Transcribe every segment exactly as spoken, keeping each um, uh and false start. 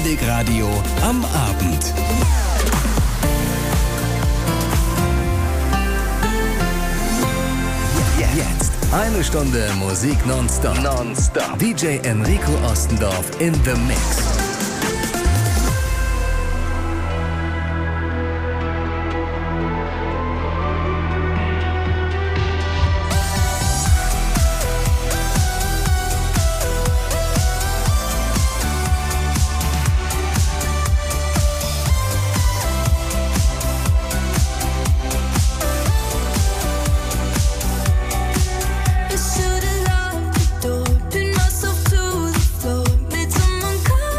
Musikradio am Abend. Jetzt eine Stunde Musik nonstop. Nonstop. D J Enrico Ostendorf in the Mix. Should've locked the door, pinned myself to the floor, made someone come.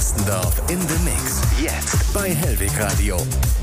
Ostendorf in the Mix. Jetzt bei Hellweg Radio.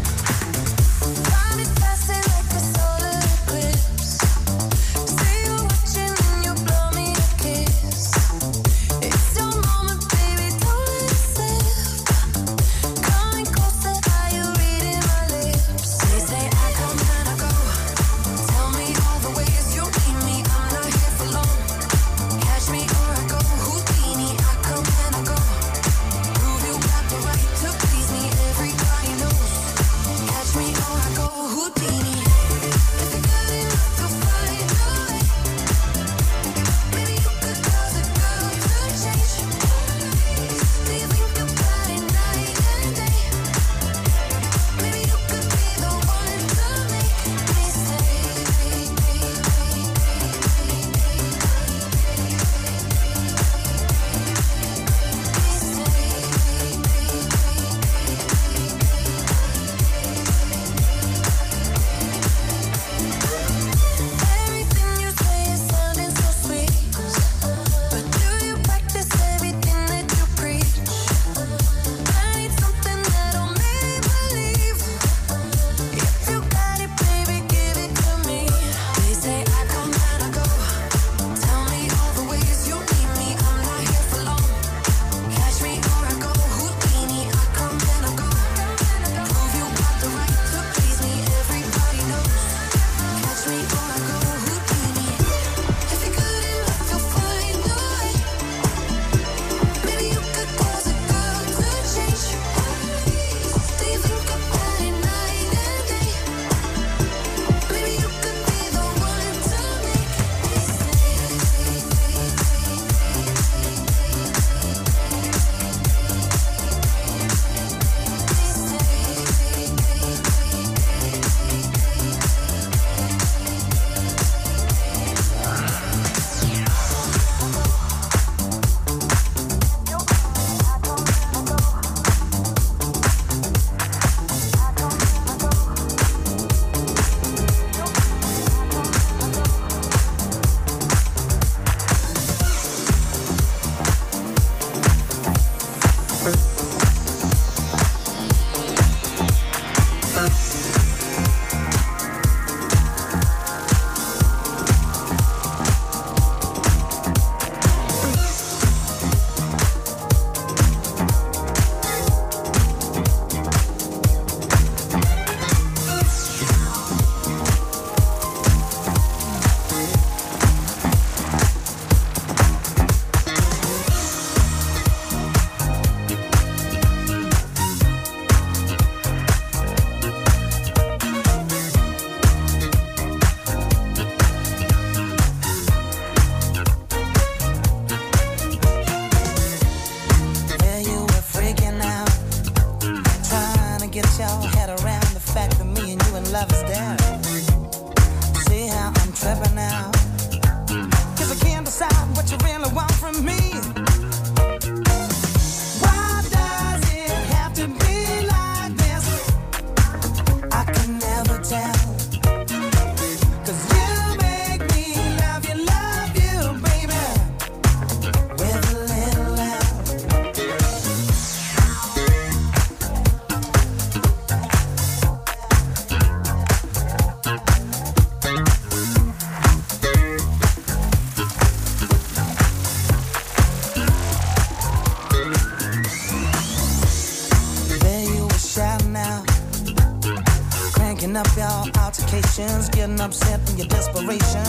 up your altercations, getting upset in your desperation,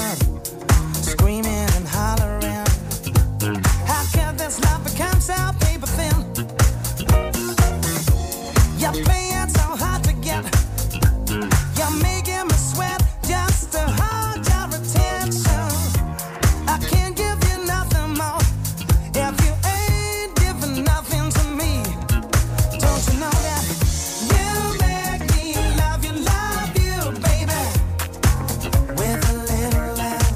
screaming and hollering. How can this love become so paper thin? You're playing so hard to get. You're making me sweat just to hold your attention. I can't give you nothing more if you ain't giving nothing to me. Don't you know that you make me love you, love you, baby, with a little love.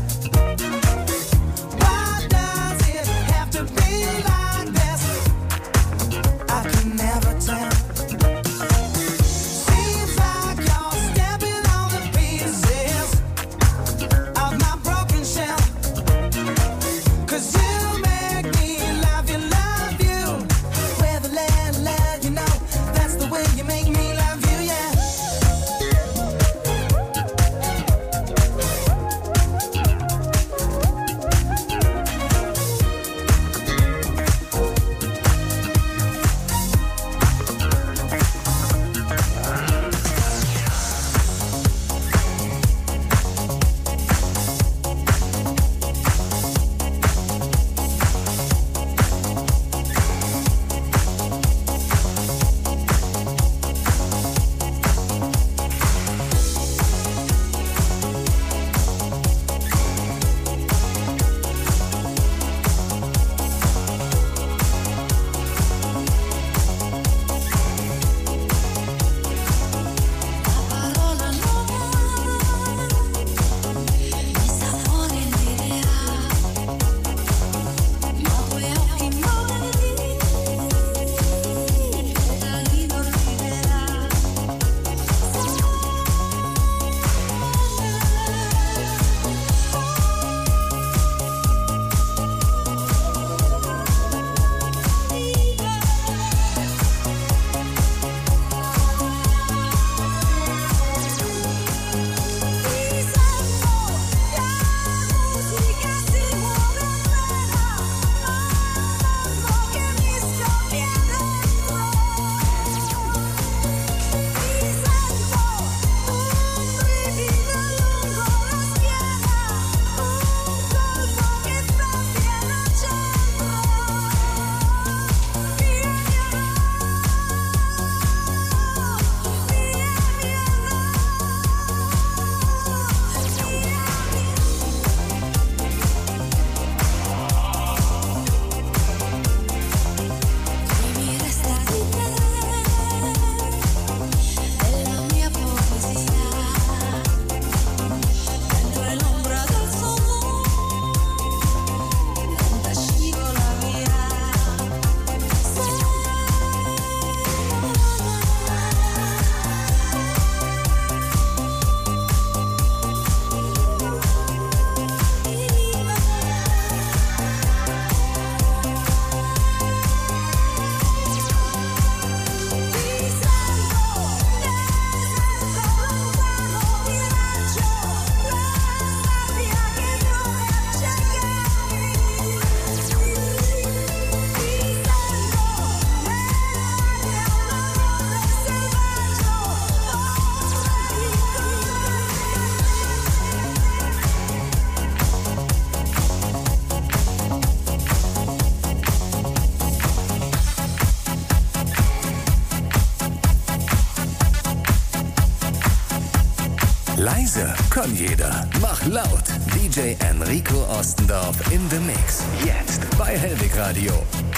Leise kann jeder. Mach laut. D J Enrico Ostendorf in the Mix. Jetzt bei Hellwig Radio.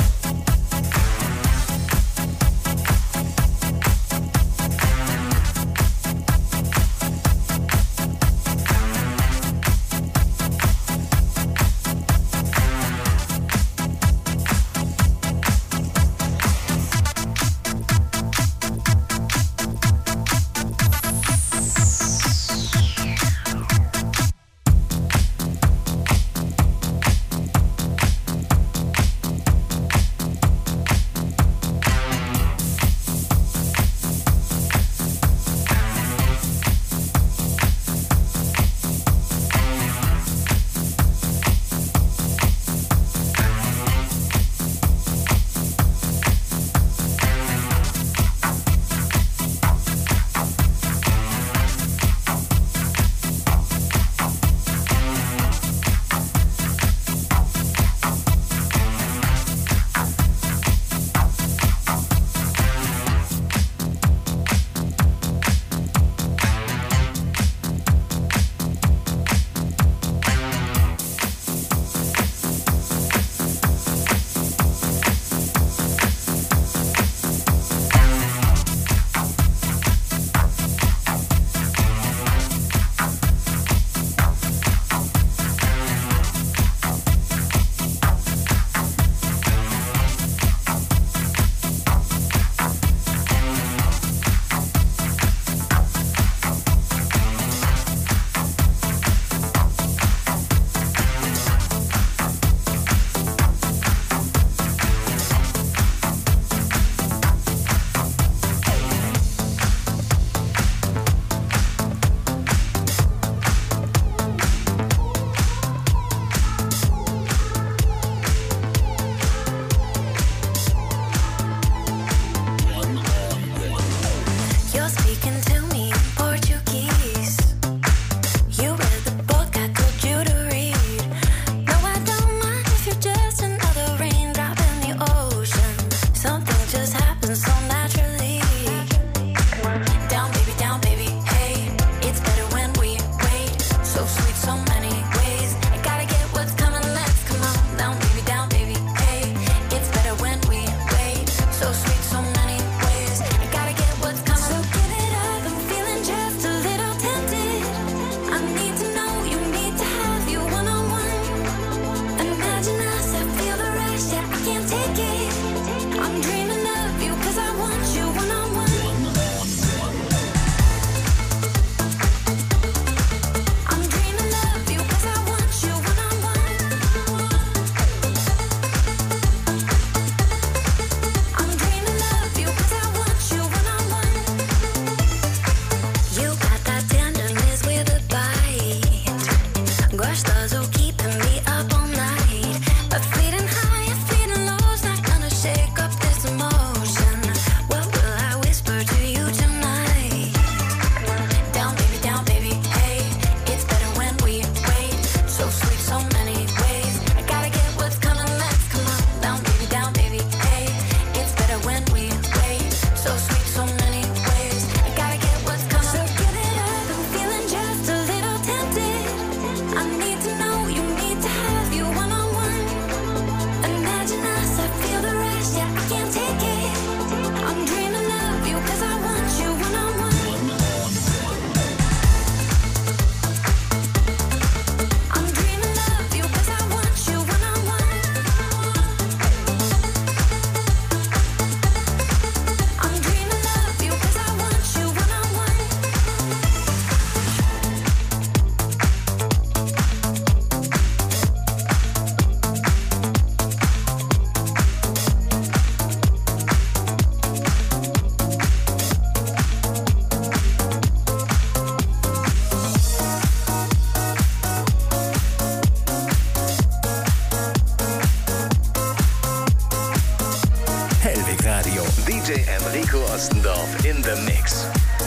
Enrico Ostendorf in the Mix.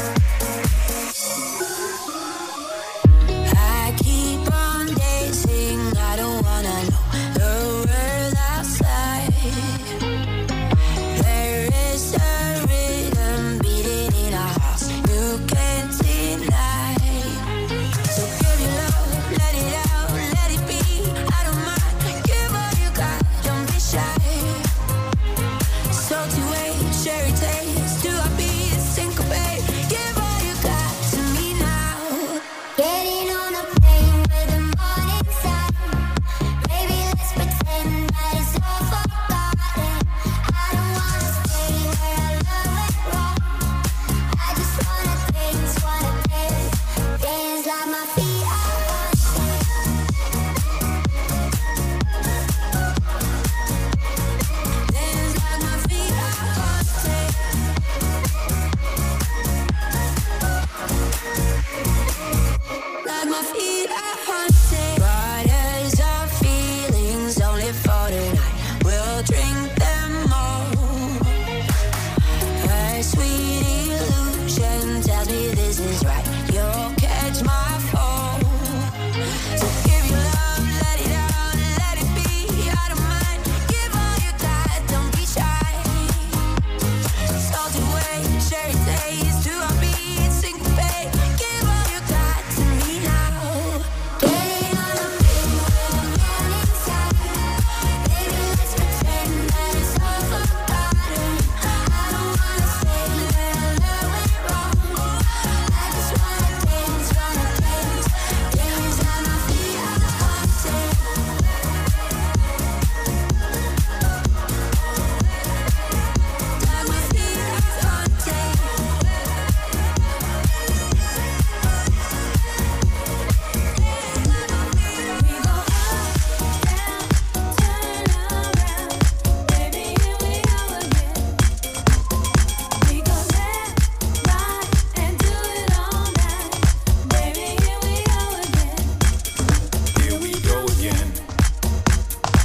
I keep on dancing, I don't wanna know the world outside. There is a rhythm beating in our hearts, you can't deny.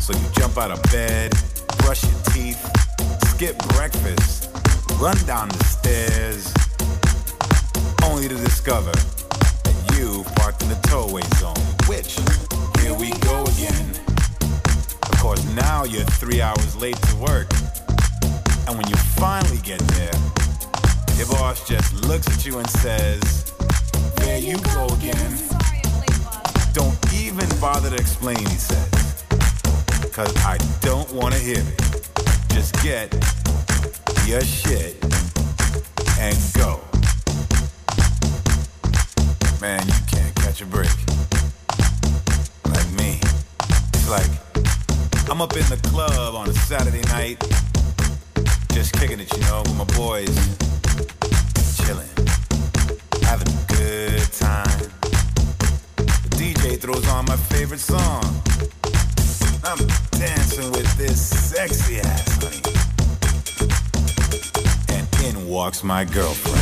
So you jump out of bed, brush your teeth, skip breakfast, run down the stairs, only to discover that you parked in the towaway zone, which, here we go again. Of course, now you're three hours late to work. And when you finally get there, your boss just looks at you and says, there you go again. Don't even bother to explain, he says, cause I don't want to hear it. Just get your shit and go. Man, you can't catch a break. Like me. It's like, I'm up in the club on a Saturday night, just kicking it, you know, with my boys, chilling, having a good time. The D J throws on my favorite song. I'm dancing with this sexy ass honey. And in walks my girlfriend.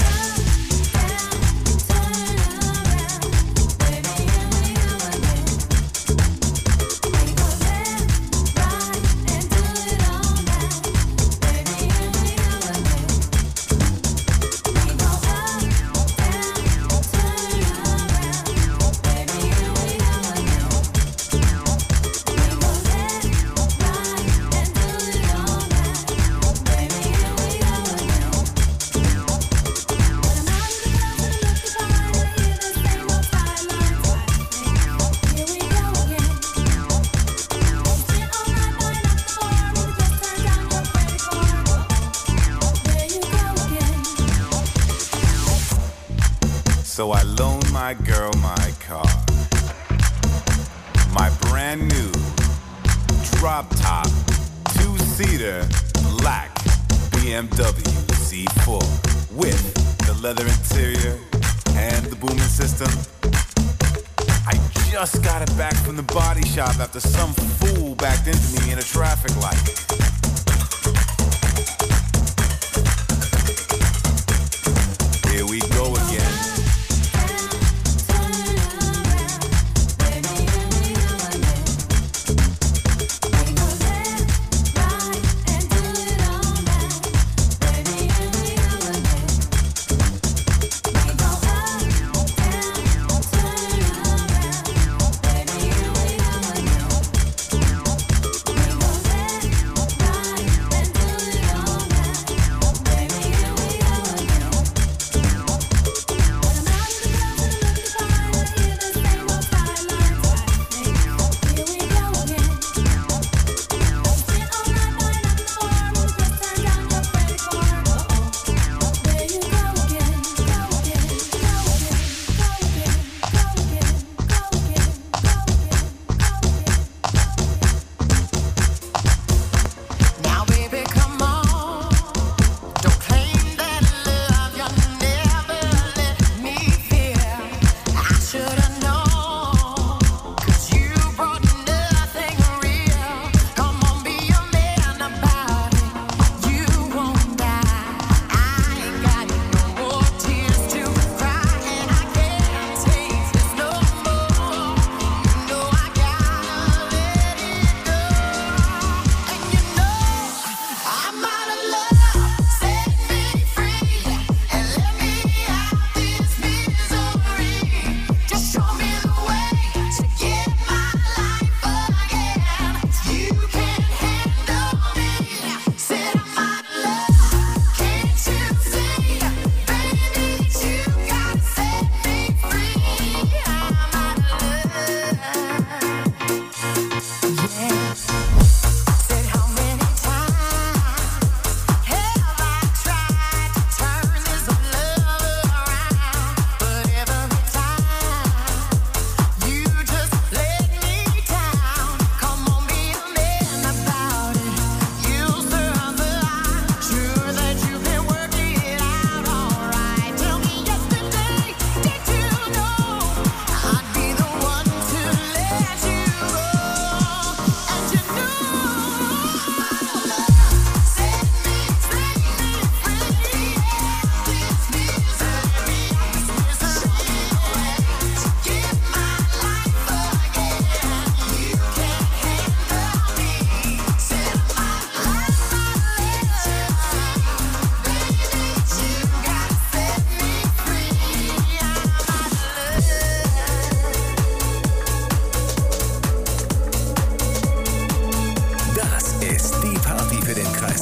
So I loaned my girl my car, my brand new drop top two-seater black B M W Z four with the leather interior and the booming system. I just got it back from the body shop after some fool backed into me in a traffic light. Here we go again.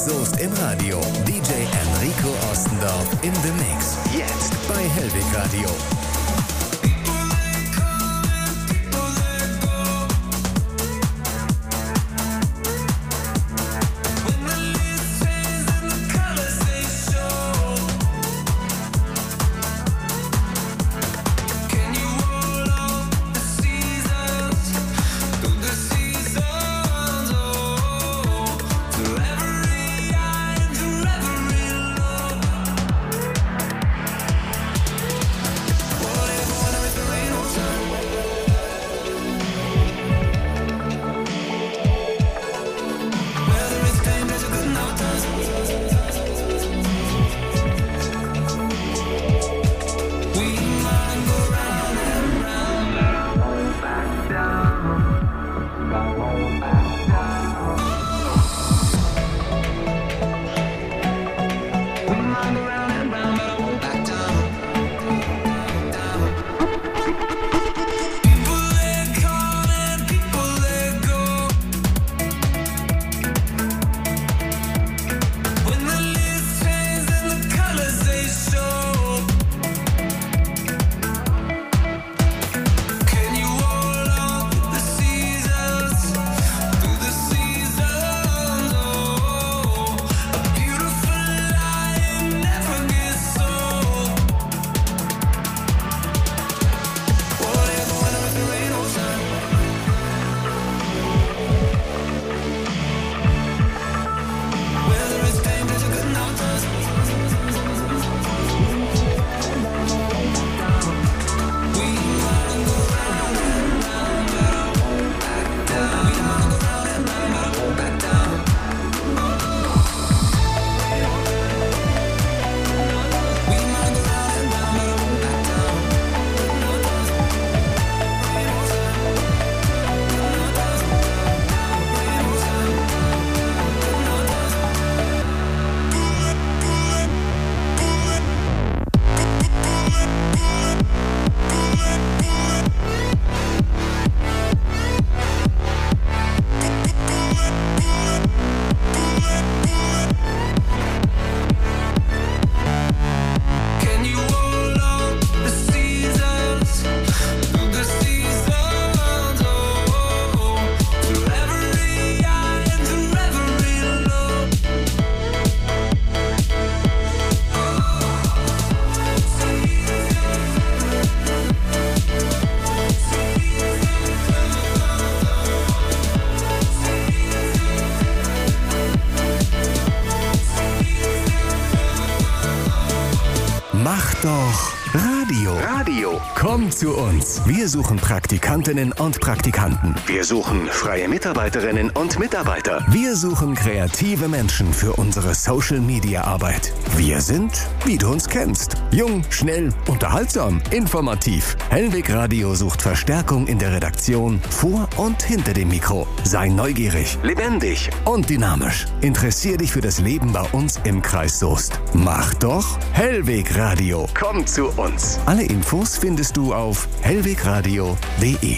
Soest im Radio. D J Enrico Ostendorf in the Mix. Jetzt bei Hellwig Radio. Mach doch Radio. Radio. Komm zu uns. Wir suchen Praktikantinnen und Praktikanten. Wir suchen freie Mitarbeiterinnen und Mitarbeiter. Wir suchen kreative Menschen für unsere Social-Media-Arbeit. Wir sind, wie du uns kennst, jung, schnell, unterhaltsam, informativ. Hellwig Radio sucht Verstärkung in der Redaktion, vor und hinter dem Mikro. Sei neugierig, lebendig und dynamisch. Interessier dich für das Leben bei uns im Kreis Soest. Mach doch Hellwig Radio. Komm zu uns. Alle Infos findest du auf hellwegradio punkt de.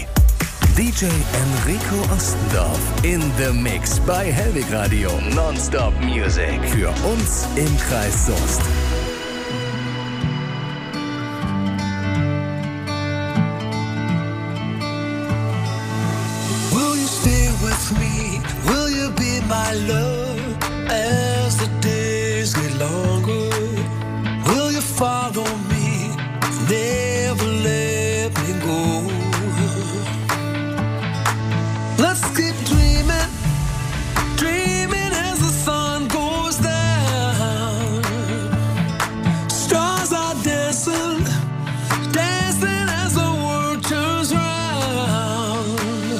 D J Enrico Ostendorf in the Mix bei Hellwig Radio. Nonstop Music für uns im Kreis Soest. Will you stay with me? Will you be my love as the days get longer? Will you follow me? Never let me go. Let's keep dreaming, dreaming as the sun goes down. Stars are dancing, dancing as the world turns round.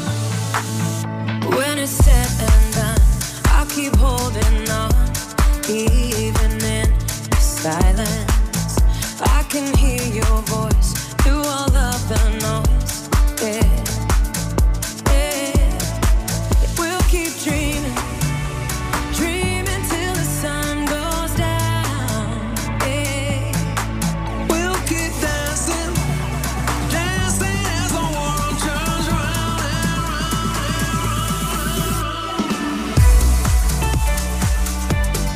When it's said and done, I'll keep holding on, even in the silence. I can hear your voice through all of the noise. Yeah, yeah. We'll keep dreaming, dreaming till the sun goes down. Yeah, We'll keep dancing, dancing as the world turns round and round and round.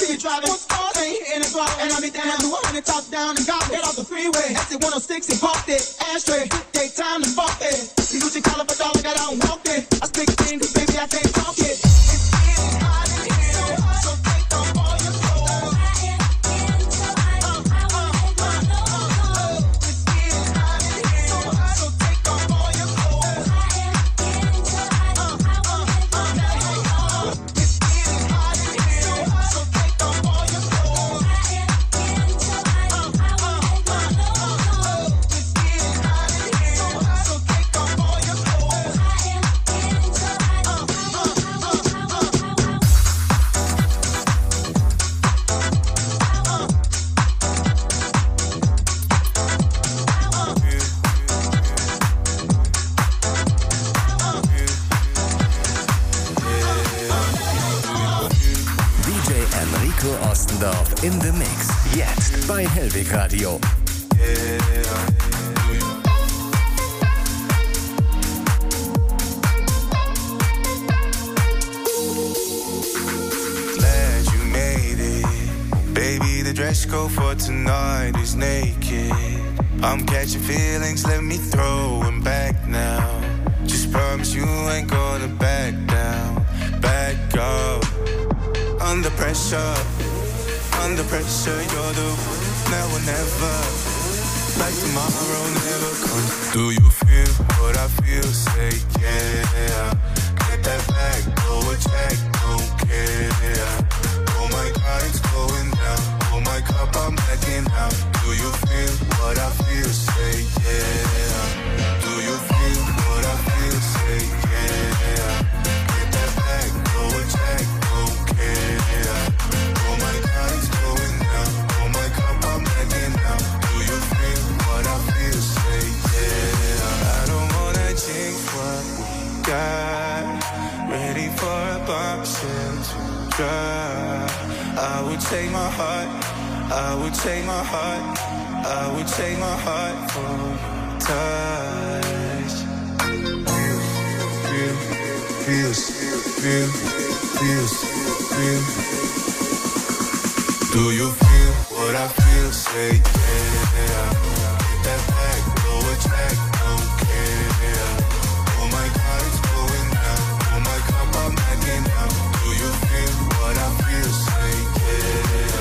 see you driving. Ain't in the throttle, and I be down to one hundred top down and got get off the freeway. Exit one oh six and parked it. Ashtray, daytime and fuck it. You Gucci collar for dollar, got out and walked it. I speak things, baby, I can't talk it. It's getting hot in here, so take off all your clothes. It's getting hot in here, so take off all your clothes. It's getting hot in here, so take off all your clothes. Ostendorf in the Mix. Jetzt bei Hellwig Radio. Glad you made it. Baby, the dress code for tonight is naked. I'm catching feelings, let me throw them back now. Just promise you ain't gonna back down. Back up. Under pressure, under pressure, you're the now or never. Like tomorrow never comes. Do you feel what I feel? Say yeah. Get that back, go a check, don't care. Oh my God, it's going down. Oh my cup, I'm backing out. Do you feel what I feel? Say yeah. Do you feel what I feel? Say yeah. Get that back, go a check, don't care. Oh my God, it's going down. Oh my cup, I'm backing out. Do you feel what I feel? Say yeah. I don't wanna jinx what we got. Ready for a bombshell to drop. I would take my heart. I would take my heart. I would take my heart for touch. Feel, feel, feel, feel, feel. Do you feel what I feel? Say yeah. Get that back, go a check, don't care. Oh my God, it's going down. Oh my cup, I'm backing out. Do you feel what I feel? Say yeah.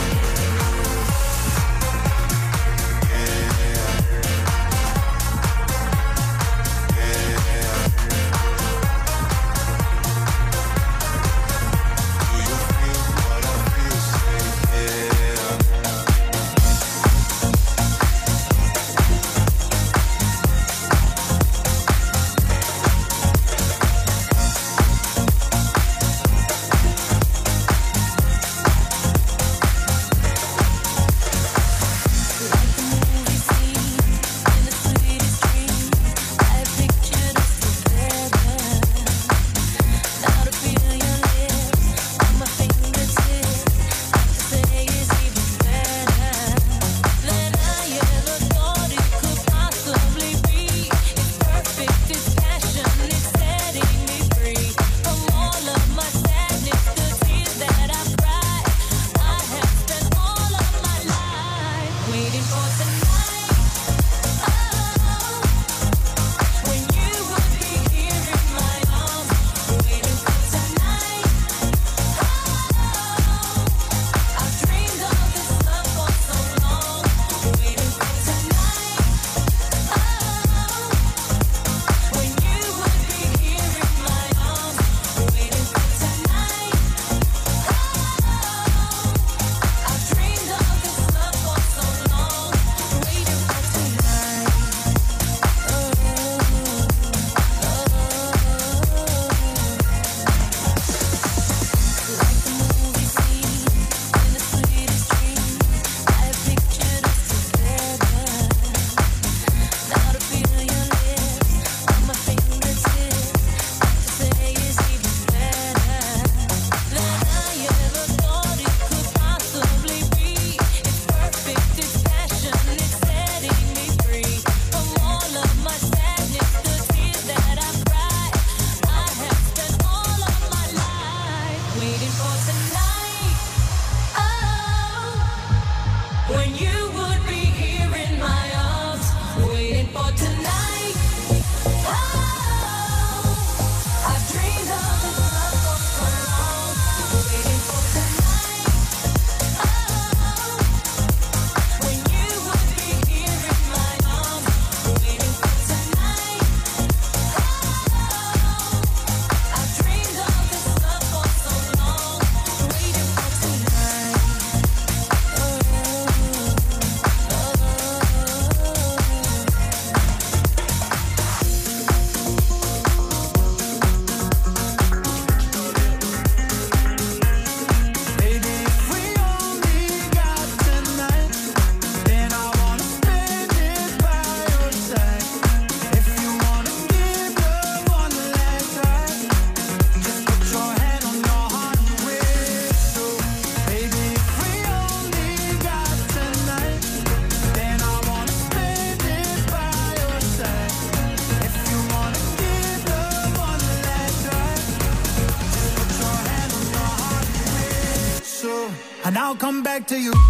and I'll come back to you.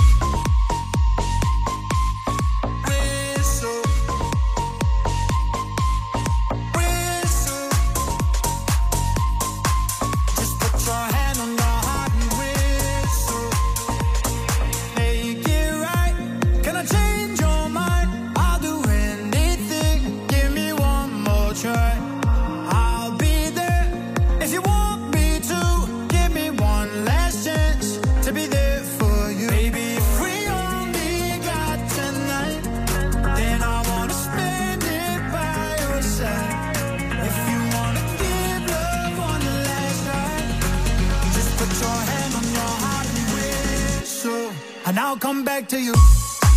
And I'll come back to you.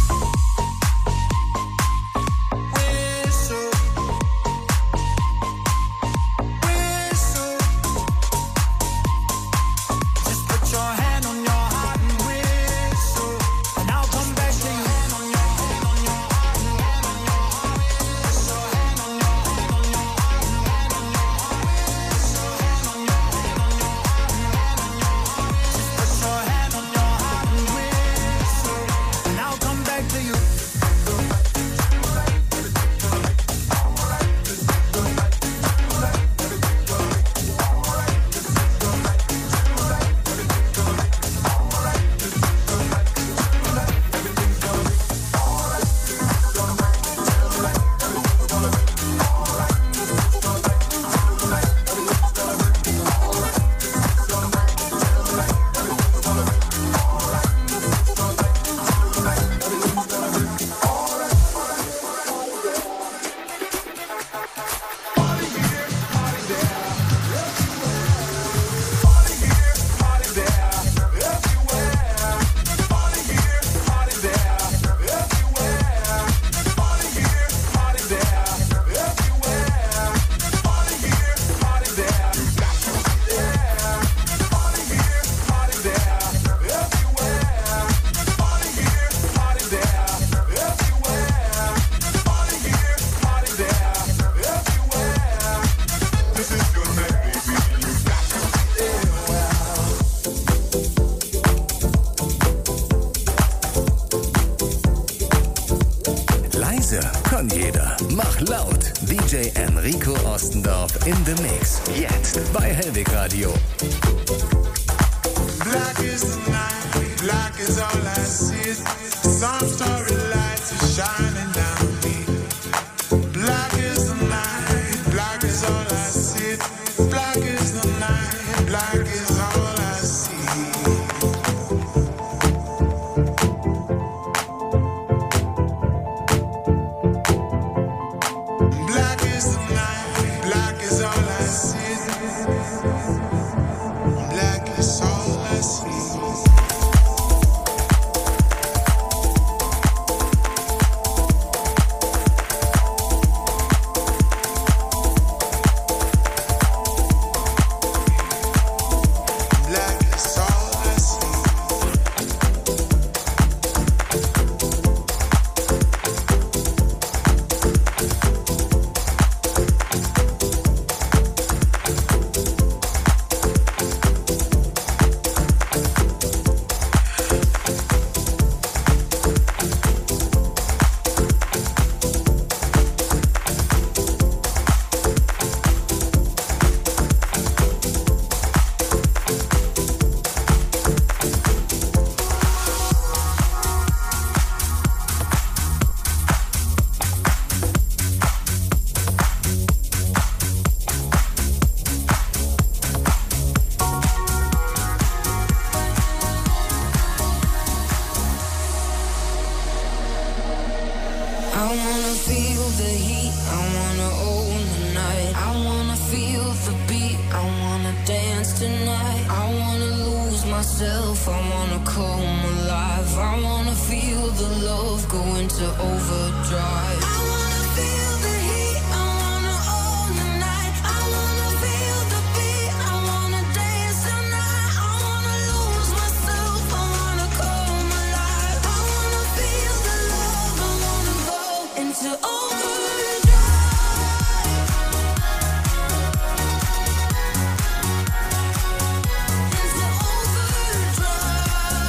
Kann jeder. Mach laut. D J Enrico Ostendorf in the Mix. Jetzt bei Hellwig Radio. Black is the night, black is all I see. Some story lights are shining down me. Black is the night, black is all I see. Black is the night, black is all I see. Black is the night, black is all I see. Black is all I see. Into overdrive.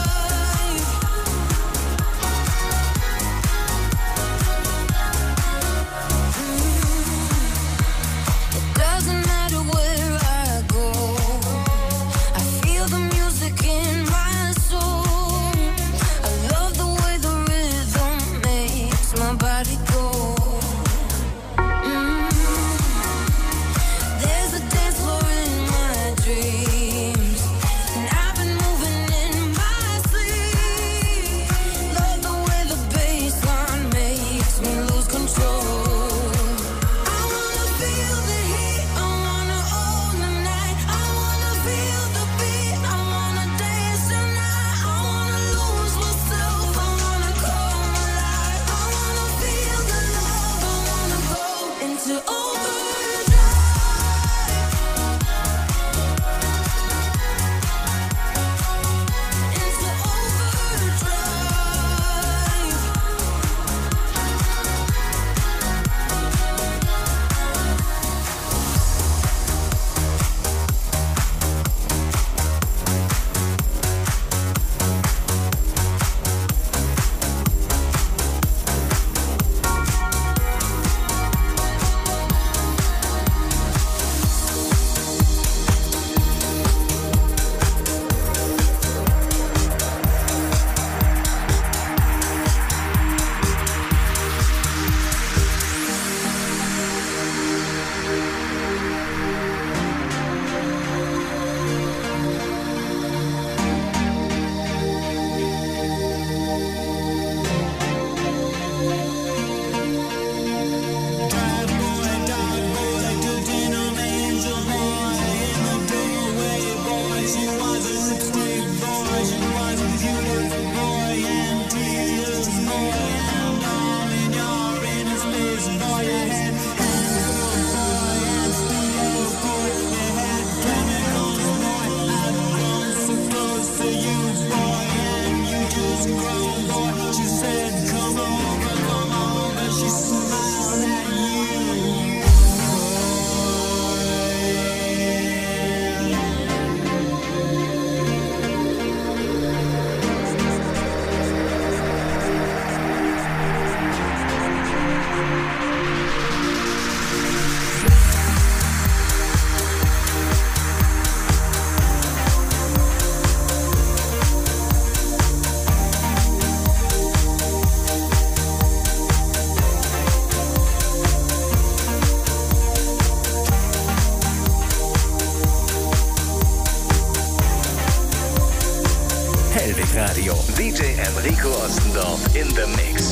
Radio. D J Enrico Ostendorf in the mix.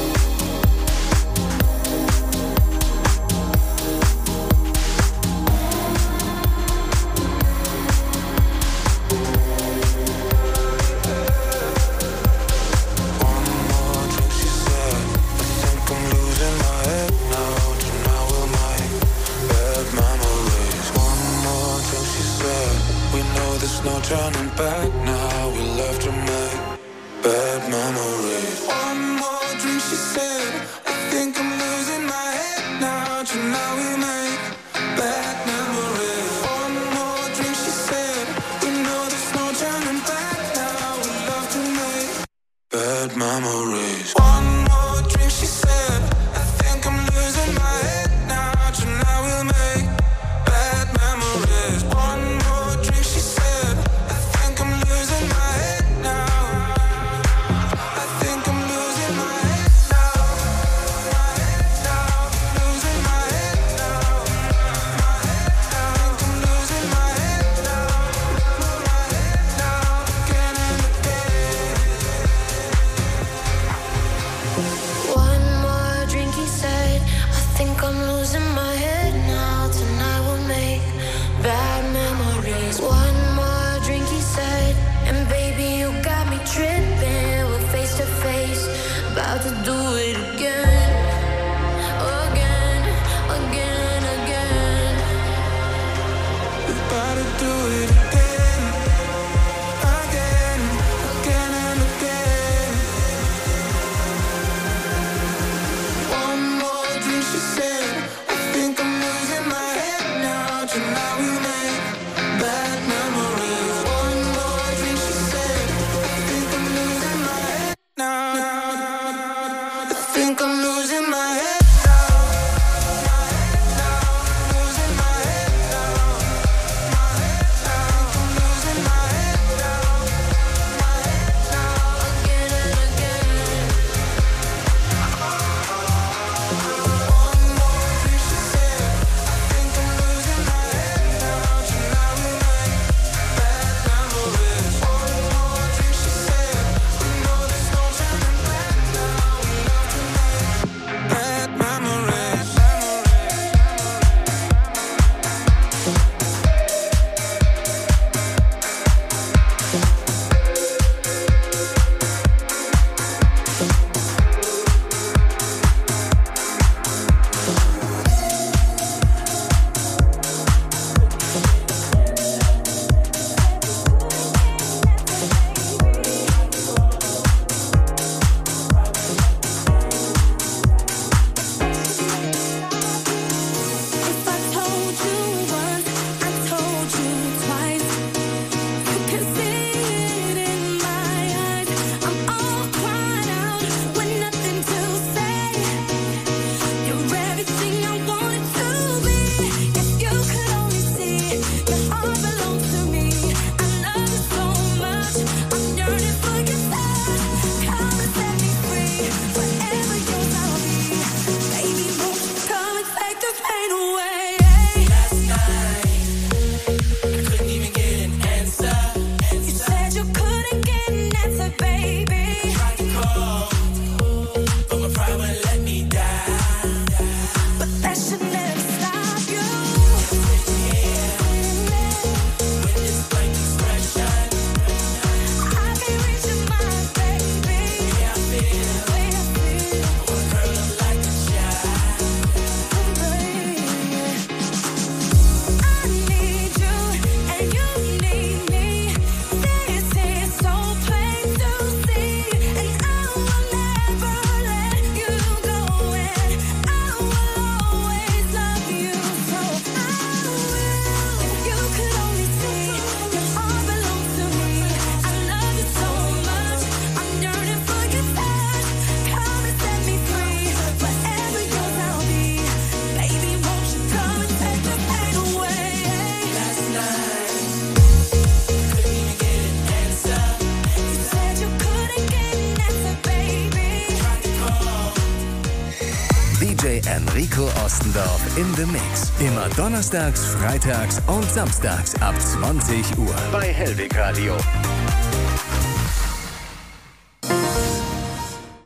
No turning back now, we left to make bad memories. One more drink, she said, I think I'm losing my head now. Tonight we make bad memories. One more drink, she said, we know there's no turning back now, we love to make bad memories. One more drink, she said, I think I'm losing my head now. Tonight we'll make bad memories. One more drink, she said, Eppendorf in the Mix. Immer donnerstags, freitags und samstags ab zwanzig Uhr bei Hellwig Radio.